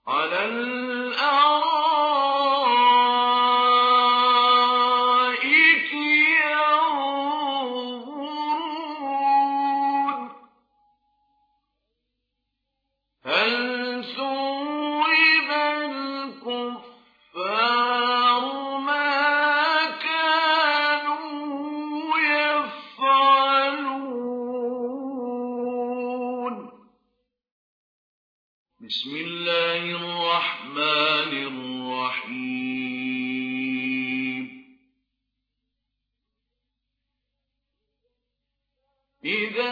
عَلَى الْأَرَائِكِ يَنظُرُونَ هَلْ ثُوِّبَ الْكُفَّارُ مَا كَانُوا يَفْعَلُونَ بسم الله الرحمن الرحيم إذا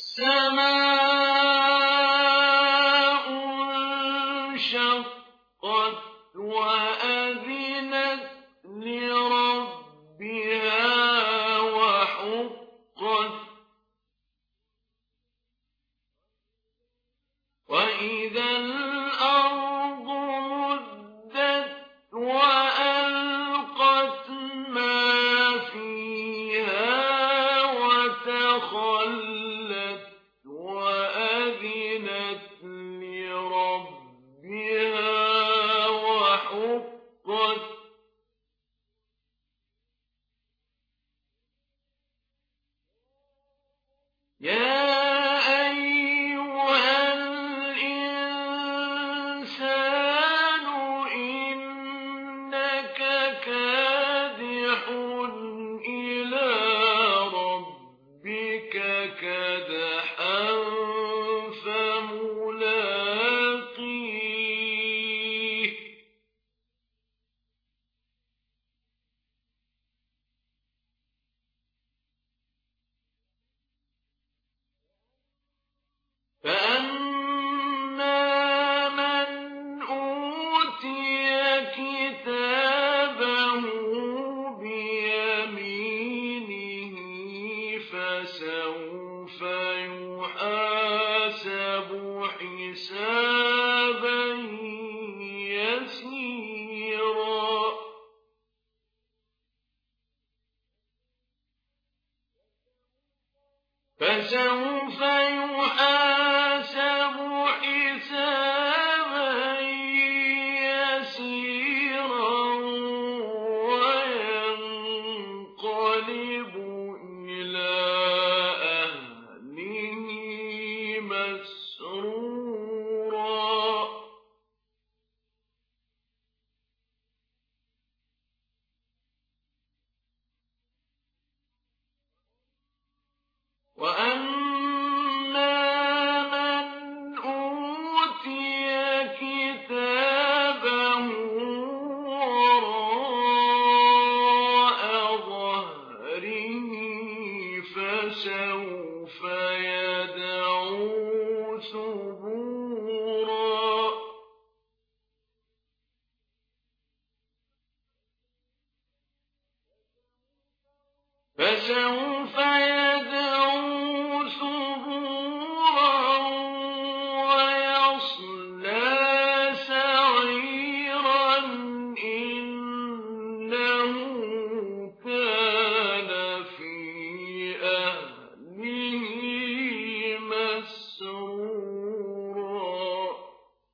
السماء انشقت وأذنت لربها وحقت وإذا الأرض مدت وألقت ما فيها وتخلت وأذنت لربها وحقت يا أيها الإنسان إنك كادح إلى ربك كدحا فملاقيه فأما من أوتي كتابه بيمينه فسوف يحاسب حسابا يسيرا فسوف يحاسب حسابا يسيرا وينقلب إلى أهله مسرورا وأما من أوتي كتابه وراء ظهره فسوف يدعو ثبورا فسوف يدعو ثبورا ويصلى سعيرا إنه كان في أهله مسرورا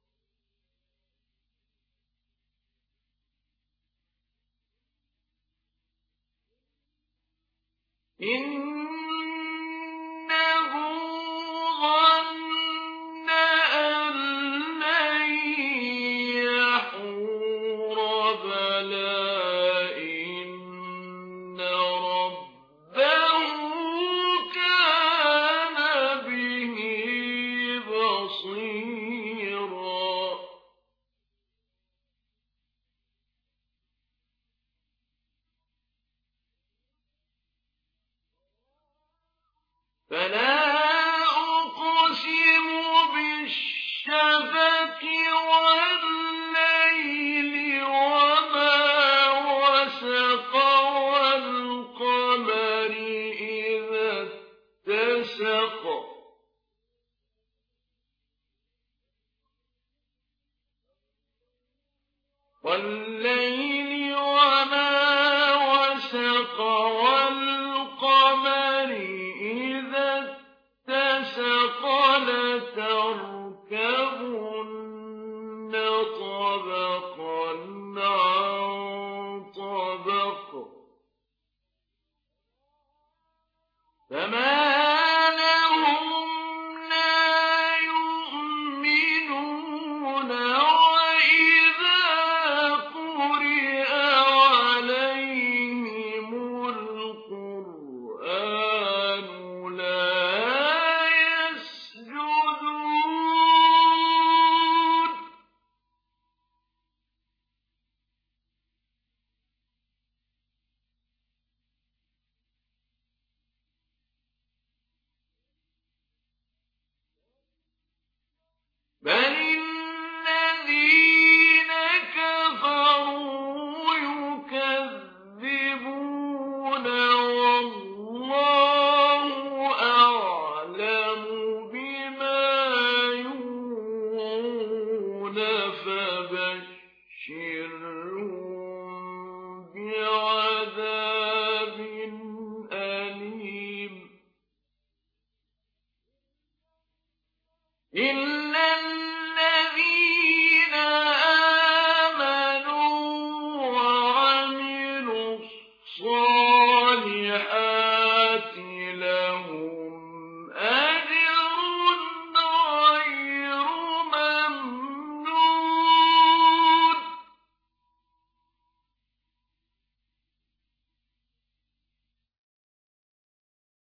إنه ظن أن لن يحور بلى إن ربه كان به بصيرا فلا أقسم بالشفق والليل وما وسق والقمر إذا اتسق والليل وما وسق والقمر إذا اتسق لتركبن فبشرهم بعذاب أليم.